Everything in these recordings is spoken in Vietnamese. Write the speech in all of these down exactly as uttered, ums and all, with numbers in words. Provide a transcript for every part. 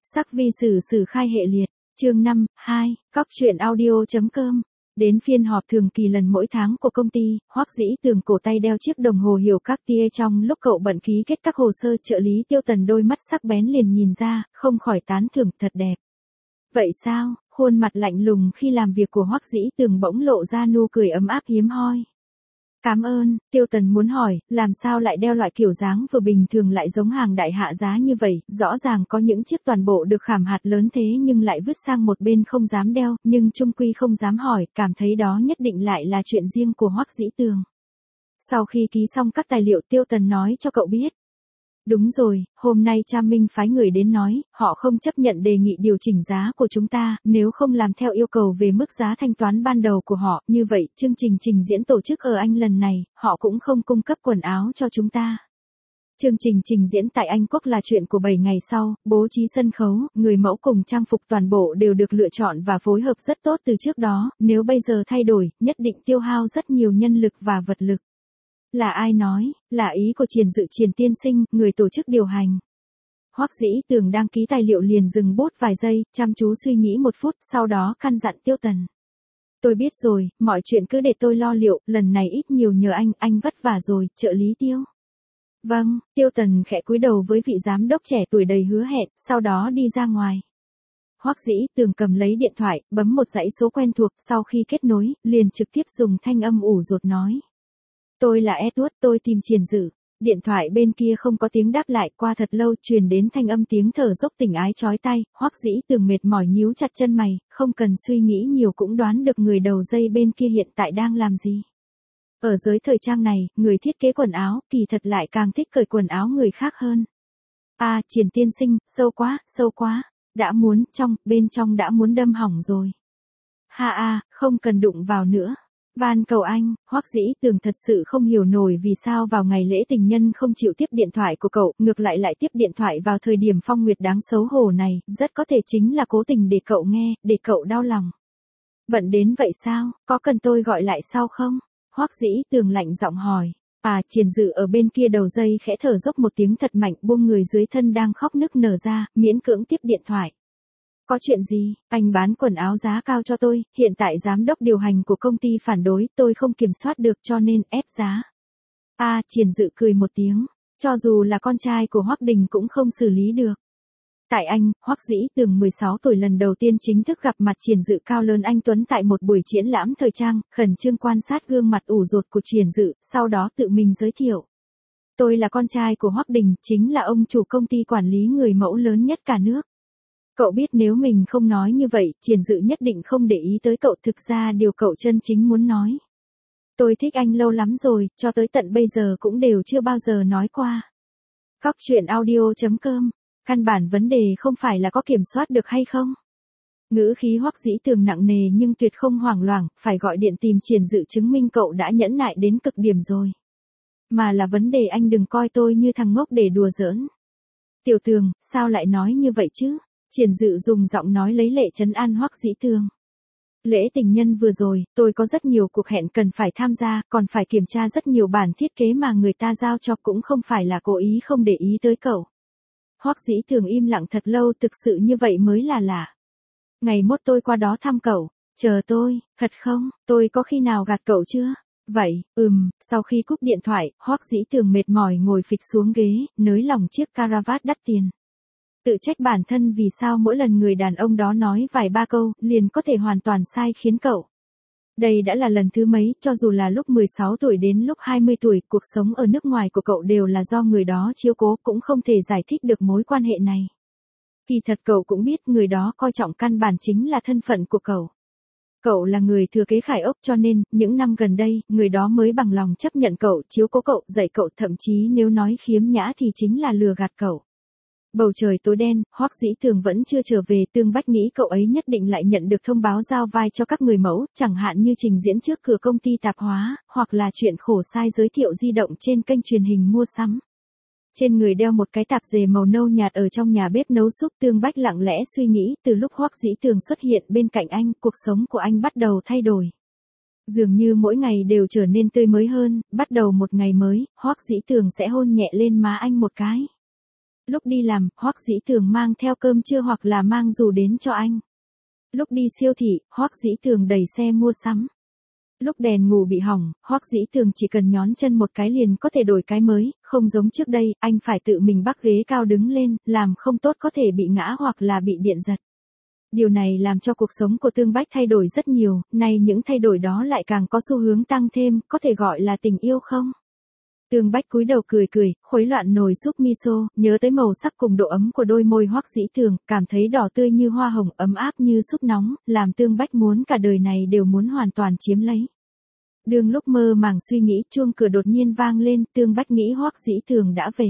Sắc vi sử sử khai hệ liệt, chương năm, hai, cóc truyện audio.com. Đến phiên họp thường kỳ lần mỗi tháng của công ty, Hoắc Dĩ Tường cổ tay đeo chiếc đồng hồ hiệu Cartier, trong lúc cậu bận ký kết các hồ sơ, trợ lý Tiêu Tần đôi mắt sắc bén liền nhìn ra, không khỏi tán thưởng, thật đẹp. Vậy sao? Khuôn mặt lạnh lùng khi làm việc của Hoắc Dĩ Tường bỗng lộ ra nụ cười ấm áp hiếm hoi. Cảm ơn. Tiêu Tần muốn hỏi, làm sao lại đeo loại kiểu dáng vừa bình thường lại giống hàng đại hạ giá như vậy, rõ ràng có những chiếc toàn bộ được khảm hạt lớn thế nhưng lại vứt sang một bên không dám đeo, nhưng chung quy không dám hỏi, cảm thấy đó nhất định lại là chuyện riêng của Hoắc Dĩ Tường. Sau khi ký xong các tài liệu, Tiêu Tần nói cho cậu biết. Đúng rồi, hôm nay Cha Minh phái người đến nói, họ không chấp nhận đề nghị điều chỉnh giá của chúng ta, nếu không làm theo yêu cầu về mức giá thanh toán ban đầu của họ, như vậy, chương trình trình diễn tổ chức ở Anh lần này, họ cũng không cung cấp quần áo cho chúng ta. Chương trình trình diễn tại Anh Quốc là chuyện của bảy ngày sau, bố trí sân khấu, người mẫu cùng trang phục toàn bộ đều được lựa chọn và phối hợp rất tốt từ trước đó, nếu bây giờ thay đổi, nhất định tiêu hao rất nhiều nhân lực và vật lực. Là ai nói? Là ý của Triền Dự Triền tiên sinh, người tổ chức điều hành. Hoắc Dĩ Tường đang ký tài liệu liền dừng bút vài giây, chăm chú suy nghĩ một phút, sau đó căn dặn Tiêu Tần. Tôi biết rồi, mọi chuyện cứ để tôi lo liệu, lần này ít nhiều nhờ anh, anh vất vả rồi, trợ lý Tiêu. Vâng, Tiêu Tần khẽ cúi đầu với vị giám đốc trẻ tuổi đầy hứa hẹn, sau đó đi ra ngoài. Hoắc Dĩ Tường cầm lấy điện thoại, bấm một dãy số quen thuộc, sau khi kết nối, liền trực tiếp dùng thanh âm ủ rột nói. Tôi là Edward, tôi tìm Triền Dự. Điện thoại bên kia không có tiếng đáp lại, qua thật lâu truyền đến thanh âm tiếng thở dốc tình ái chói tai. Hoắc Dĩ Tường mệt mỏi nhíu chặt chân mày, không cần suy nghĩ nhiều cũng đoán được người đầu dây bên kia hiện tại đang làm gì. Ở giới thời trang này, người thiết kế quần áo kỳ thật lại càng thích cởi quần áo người khác hơn. À, Triền tiên sinh, sâu quá, sâu quá. Đã muốn, trong, bên trong đã muốn đâm hỏng rồi. Ha a, không cần đụng vào nữa. Van cầu anh. Hoắc Dĩ Tường thật sự không hiểu nổi vì sao vào ngày lễ tình nhân không chịu tiếp điện thoại của cậu, ngược lại lại tiếp điện thoại vào thời điểm phong nguyệt đáng xấu hổ này, rất có thể chính là cố tình để cậu nghe, để cậu đau lòng. Bận đến vậy sao, có cần tôi gọi lại sau không? Hoắc Dĩ Tường lạnh giọng hỏi. À, Triền Dự ở bên kia đầu dây khẽ thở dốc một tiếng thật mạnh, buông người dưới thân đang khóc nức nở ra, miễn cưỡng tiếp điện thoại. Có chuyện gì? Anh bán quần áo giá cao cho tôi, hiện tại giám đốc điều hành của công ty phản đối, tôi không kiểm soát được cho nên ép giá. À, Triền Dự cười một tiếng, cho dù là con trai của Hoắc Đình cũng không xử lý được. Tại Anh, Hoắc Dĩ Tường mười sáu tuổi lần đầu tiên chính thức gặp mặt Triền Dự cao lớn anh tuấn tại một buổi triển lãm thời trang, khẩn trương quan sát gương mặt ủ rột của Triền Dự, sau đó tự mình giới thiệu. Tôi là con trai của Hoắc Đình, chính là ông chủ công ty quản lý người mẫu lớn nhất cả nước. Cậu biết nếu mình không nói như vậy, Triền Dự nhất định không để ý tới cậu, thực ra điều cậu chân chính muốn nói. Tôi thích anh lâu lắm rồi, cho tới tận bây giờ cũng đều chưa bao giờ nói qua. Cóc truyện audio.com, căn bản vấn đề không phải là có kiểm soát được hay không. Ngữ khí Hoắc Dĩ Tường nặng nề nhưng tuyệt không hoảng loạn, phải gọi điện tìm Triền Dự chứng minh cậu đã nhẫn nại đến cực điểm rồi. Mà là vấn đề anh đừng coi tôi như thằng ngốc để đùa giỡn. Tiểu Tường, sao lại nói như vậy chứ? Triền Dự dùng giọng nói lấy lệ trấn an Hoắc Dĩ Tường. Lễ tình nhân vừa rồi, tôi có rất nhiều cuộc hẹn cần phải tham gia, còn phải kiểm tra rất nhiều bản thiết kế mà người ta giao cho, cũng không phải là cố ý không để ý tới cậu. Hoắc Dĩ Tường im lặng thật lâu, thực sự như vậy mới là lạ. Ngày mốt tôi qua đó thăm cậu, chờ tôi, thật không, tôi có khi nào gạt cậu chưa? Vậy, ừm, sau khi cúp điện thoại, Hoắc Dĩ Tường mệt mỏi ngồi phịch xuống ghế, nới lỏng chiếc caravat đắt tiền. Tự trách bản thân vì sao mỗi lần người đàn ông đó nói vài ba câu, liền có thể hoàn toàn sai khiến cậu. Đây đã là lần thứ mấy, cho dù là lúc mười sáu tuổi đến lúc hai mươi tuổi, cuộc sống ở nước ngoài của cậu đều là do người đó chiếu cố, cũng không thể giải thích được mối quan hệ này. Kỳ thật cậu cũng biết người đó coi trọng căn bản chính là thân phận của cậu. Cậu là người thừa kế Khải Ốc cho nên, những năm gần đây, người đó mới bằng lòng chấp nhận cậu, chiếu cố cậu, dạy cậu, thậm chí nếu nói khiếm nhã thì chính là lừa gạt cậu. Bầu trời tối đen, Hoắc Dĩ Tường vẫn chưa trở về, Tương Bách nghĩ cậu ấy nhất định lại nhận được thông báo giao vai cho các người mẫu, chẳng hạn như trình diễn trước cửa công ty tạp hóa, hoặc là chuyện khổ sai giới thiệu di động trên kênh truyền hình mua sắm. Trên người đeo một cái tạp dề màu nâu nhạt ở trong nhà bếp nấu súp, Tương Bách lặng lẽ suy nghĩ, từ lúc Hoắc Dĩ Tường xuất hiện bên cạnh anh, cuộc sống của anh bắt đầu thay đổi. Dường như mỗi ngày đều trở nên tươi mới hơn, bắt đầu một ngày mới, Hoắc Dĩ Tường sẽ hôn nhẹ lên má anh một cái. Lúc đi làm, Hoắc Dĩ Tường mang theo cơm trưa hoặc là mang dù đến cho anh. Lúc đi siêu thị, Hoắc Dĩ Tường đẩy xe mua sắm. Lúc đèn ngủ bị hỏng, Hoắc Dĩ Tường chỉ cần nhón chân một cái liền có thể đổi cái mới, không giống trước đây, anh phải tự mình bắc ghế cao đứng lên, làm không tốt có thể bị ngã hoặc là bị điện giật. Điều này làm cho cuộc sống của Tương Bách thay đổi rất nhiều, nay những thay đổi đó lại càng có xu hướng tăng thêm, có thể gọi là tình yêu không? Tương Bách cúi đầu cười cười, khuấy loạn nồi súp miso, nhớ tới màu sắc cùng độ ấm của đôi môi Hoắc Dĩ Tường, cảm thấy đỏ tươi như hoa hồng, ấm áp như súp nóng, làm Tương Bách muốn cả đời này đều muốn hoàn toàn chiếm lấy. Đương lúc mơ màng suy nghĩ, chuông cửa đột nhiên vang lên, Tương Bách nghĩ Hoắc Dĩ Tường đã về.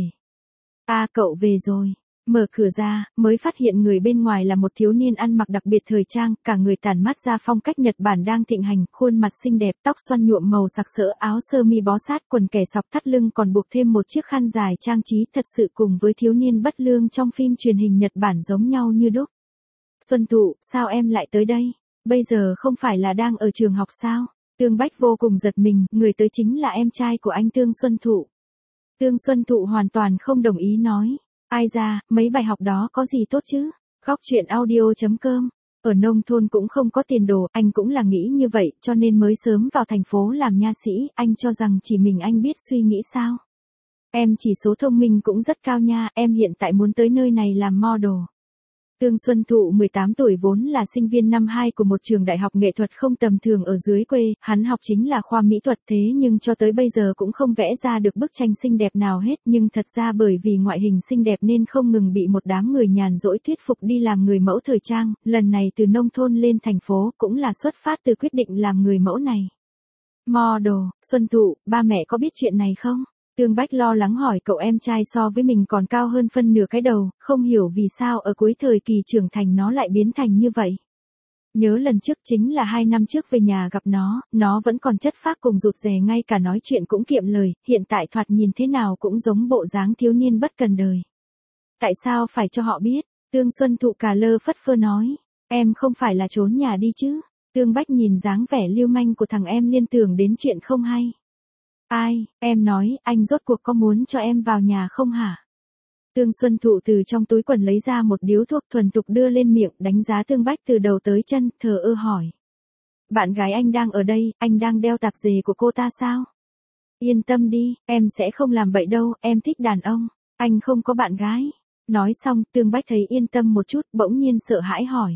À cậu về rồi. Mở cửa ra, mới phát hiện người bên ngoài là một thiếu niên ăn mặc đặc biệt thời trang, cả người tản mát ra phong cách Nhật Bản đang thịnh hành, khuôn mặt xinh đẹp, tóc xoăn nhuộm màu sặc sỡ, áo sơ mi bó sát, quần kẻ sọc thắt lưng còn buộc thêm một chiếc khăn dài trang trí, thật sự cùng với thiếu niên bất lương trong phim truyền hình Nhật Bản giống nhau như đúc. Xuân Thụ, sao em lại tới đây? Bây giờ không phải là đang ở trường học sao? Tương Bách vô cùng giật mình, người tới chính là em trai của anh Tương Xuân Thụ. Tương Xuân Thụ hoàn toàn không đồng ý nói. Ai ra, mấy bài học đó có gì tốt chứ? Góc chuyện audio chấm com. Ở nông thôn cũng không có tiền đồ, anh cũng là nghĩ như vậy, cho nên mới sớm vào thành phố làm nha sĩ, anh cho rằng chỉ mình anh biết suy nghĩ sao? Em chỉ số thông minh cũng rất cao nha, em hiện tại muốn tới nơi này làm model. Tương Xuân Thụ mười tám tuổi vốn là sinh viên năm hai của một trường đại học nghệ thuật không tầm thường ở dưới quê, hắn học chính là khoa mỹ thuật thế nhưng cho tới bây giờ cũng không vẽ ra được bức tranh xinh đẹp nào hết, nhưng thật ra bởi vì ngoại hình xinh đẹp nên không ngừng bị một đám người nhàn rỗi thuyết phục đi làm người mẫu thời trang, lần này từ nông thôn lên thành phố cũng là xuất phát từ quyết định làm người mẫu này. Model, Xuân Thụ, ba mẹ có biết chuyện này không? Tương Bách lo lắng hỏi cậu em trai so với mình còn cao hơn phân nửa cái đầu, không hiểu vì sao ở cuối thời kỳ trưởng thành nó lại biến thành như vậy. Nhớ lần trước chính là hai năm trước về nhà gặp nó, nó vẫn còn chất phác cùng rụt rè ngay cả nói chuyện cũng kiệm lời, hiện tại thoạt nhìn thế nào cũng giống bộ dáng thiếu niên bất cần đời. Tại sao phải cho họ biết? Tương Xuân Thụ cà lơ phất phơ nói, em không phải là trốn nhà đi chứ? Tương Bách nhìn dáng vẻ lưu manh của thằng em liên tưởng đến chuyện không hay. Ai, em nói, anh rốt cuộc có muốn cho em vào nhà không hả? Tương Xuân Thụ từ trong túi quần lấy ra một điếu thuốc thuần thục đưa lên miệng, đánh giá Tương Bách từ đầu tới chân, thờ ơ hỏi. Bạn gái anh đang ở đây, anh đang đeo tạp dề của cô ta sao? Yên tâm đi, em sẽ không làm bậy đâu, em thích đàn ông, anh không có bạn gái. Nói xong, Tương Bách thấy yên tâm một chút, bỗng nhiên sợ hãi hỏi.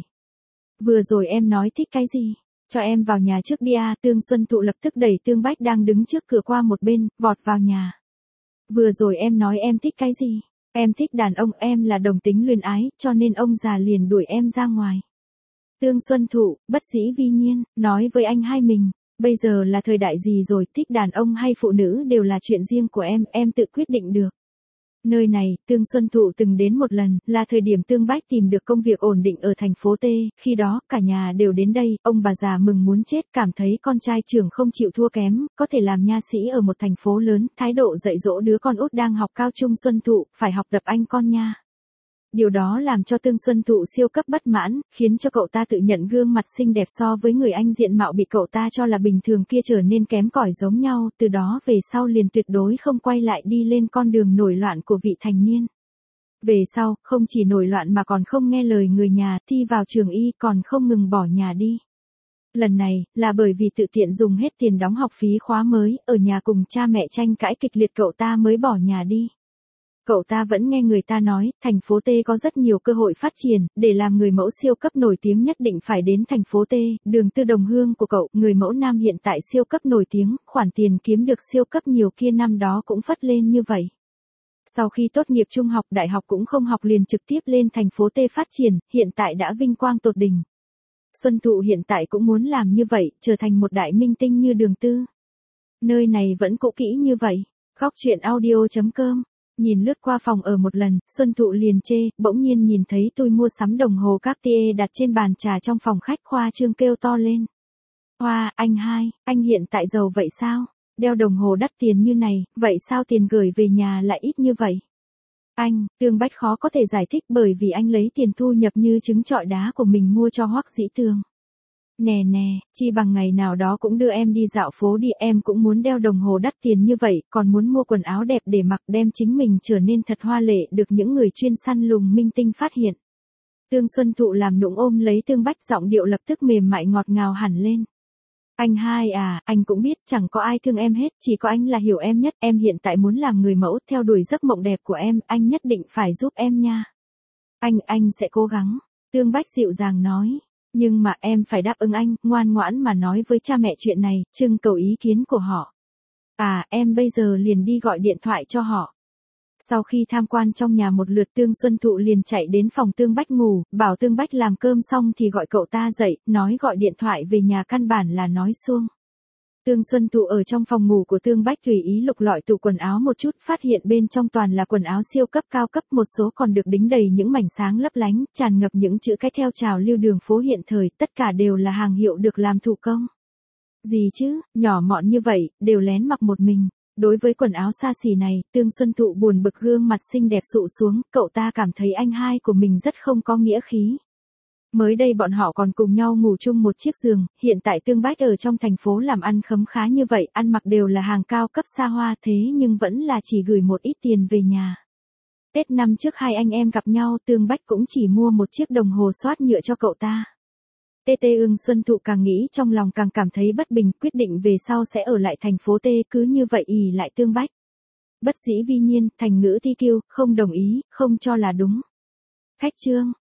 Vừa rồi em nói thích cái gì? Cho em vào nhà trước đi à, Tương Xuân Thụ lập tức đẩy Tương Bách đang đứng trước cửa qua một bên, vọt vào nhà. Vừa rồi em nói em thích cái gì? Em thích đàn ông, em là đồng tính luyến ái, cho nên ông già liền đuổi em ra ngoài. Tương Xuân Thụ, bất dĩ vi nhiên, nói với anh hai mình, bây giờ là thời đại gì rồi, thích đàn ông hay phụ nữ đều là chuyện riêng của em, em tự quyết định được. Nơi này, Tương Xuân Thụ từng đến một lần, là thời điểm Tương Bách tìm được công việc ổn định ở thành phố T, khi đó, cả nhà đều đến đây, ông bà già mừng muốn chết, cảm thấy con trai trưởng không chịu thua kém, có thể làm nha sĩ ở một thành phố lớn, thái độ dạy dỗ đứa con út đang học cao trung Xuân Thụ, phải học tập anh con nha. Điều đó làm cho Tương Xuân Thụ siêu cấp bất mãn, khiến cho cậu ta tự nhận gương mặt xinh đẹp so với người anh diện mạo bị cậu ta cho là bình thường kia trở nên kém cỏi giống nhau, từ đó về sau liền tuyệt đối không quay lại đi lên con đường nổi loạn của vị thành niên. Về sau, không chỉ nổi loạn mà còn không nghe lời người nhà, thi vào trường y còn không ngừng bỏ nhà đi. Lần này, là bởi vì tự tiện dùng hết tiền đóng học phí khóa mới, ở nhà cùng cha mẹ tranh cãi kịch liệt cậu ta mới bỏ nhà đi. Cậu ta vẫn nghe người ta nói, thành phố T có rất nhiều cơ hội phát triển, để làm người mẫu siêu cấp nổi tiếng nhất định phải đến thành phố T, đường tư đồng hương của cậu, người mẫu nam hiện tại siêu cấp nổi tiếng, khoản tiền kiếm được siêu cấp nhiều kia năm đó cũng phất lên như vậy. Sau khi tốt nghiệp trung học, đại học cũng không học liền trực tiếp lên thành phố T phát triển, hiện tại đã vinh quang tột đỉnh. Xuân Thụ hiện tại cũng muốn làm như vậy, trở thành một đại minh tinh như đường tư. Nơi này vẫn cũ kỹ như vậy. Góc chuyện audio chấm com. Nhìn lướt qua phòng ở một lần, Xuân Thụ liền chê, bỗng nhiên nhìn thấy tôi mua sắm đồng hồ Cartier đặt trên bàn trà trong phòng khách, khoa trương kêu to lên. Hoa, anh hai, anh hiện tại giàu vậy sao? Đeo đồng hồ đắt tiền như này, vậy sao tiền gửi về nhà lại ít như vậy? Anh, Tương Bách khó có thể giải thích bởi vì anh lấy tiền thu nhập như trứng trọi đá của mình mua cho Hoắc Dĩ Tường. Nè nè, chi bằng ngày nào đó cũng đưa em đi dạo phố đi, em cũng muốn đeo đồng hồ đắt tiền như vậy, còn muốn mua quần áo đẹp để mặc, đem chính mình trở nên thật hoa lệ, được những người chuyên săn lùng minh tinh phát hiện. Tương Xuân Thụ làm nũng ôm lấy Tương Bách, giọng điệu lập tức mềm mại ngọt ngào hẳn lên. Anh hai à, anh cũng biết chẳng có ai thương em hết, chỉ có anh là hiểu em nhất, em hiện tại muốn làm người mẫu, theo đuổi giấc mộng đẹp của em, anh nhất định phải giúp em nha. Anh, anh sẽ cố gắng, Tương Bách dịu dàng nói. Nhưng mà em phải đáp ứng anh, ngoan ngoãn mà nói với cha mẹ chuyện này, trưng cầu ý kiến của họ. À, em bây giờ liền đi gọi điện thoại cho họ. Sau khi tham quan trong nhà một lượt, Tương Xuân Thụ liền chạy đến phòng Tương Bách ngủ, bảo Tương Bách làm cơm xong thì gọi cậu ta dậy, nói gọi điện thoại về nhà căn bản là nói suông. Tương Xuân Thụ ở trong phòng ngủ của Tương Bách tùy ý lục lọi tủ quần áo một chút, phát hiện bên trong toàn là quần áo siêu cấp cao cấp, một số còn được đính đầy những mảnh sáng lấp lánh, tràn ngập những chữ cái theo trào lưu đường phố hiện thời, tất cả đều là hàng hiệu được làm thủ công. Gì chứ, nhỏ mọn như vậy, đều lén mặc một mình. Đối với quần áo xa xỉ này, Tương Xuân Thụ buồn bực, gương mặt xinh đẹp sụ xuống, cậu ta cảm thấy anh hai của mình rất không có nghĩa khí. Mới đây bọn họ còn cùng nhau ngủ chung một chiếc giường, hiện tại Tương Bách ở trong thành phố làm ăn khấm khá như vậy, ăn mặc đều là hàng cao cấp xa hoa, thế nhưng vẫn là chỉ gửi một ít tiền về nhà. Tết năm trước hai anh em gặp nhau, Tương Bách cũng chỉ mua một chiếc đồng hồ xoát nhựa cho cậu ta. Tê Tê Ưng Xuân Thụ càng nghĩ trong lòng càng cảm thấy bất bình, quyết định về sau sẽ ở lại thành phố T, cứ như vậy ỷ lại Tương Bách. Bất dĩ vi nhiên, thành ngữ thi kiêu, không đồng ý, không cho là đúng. Khách trương.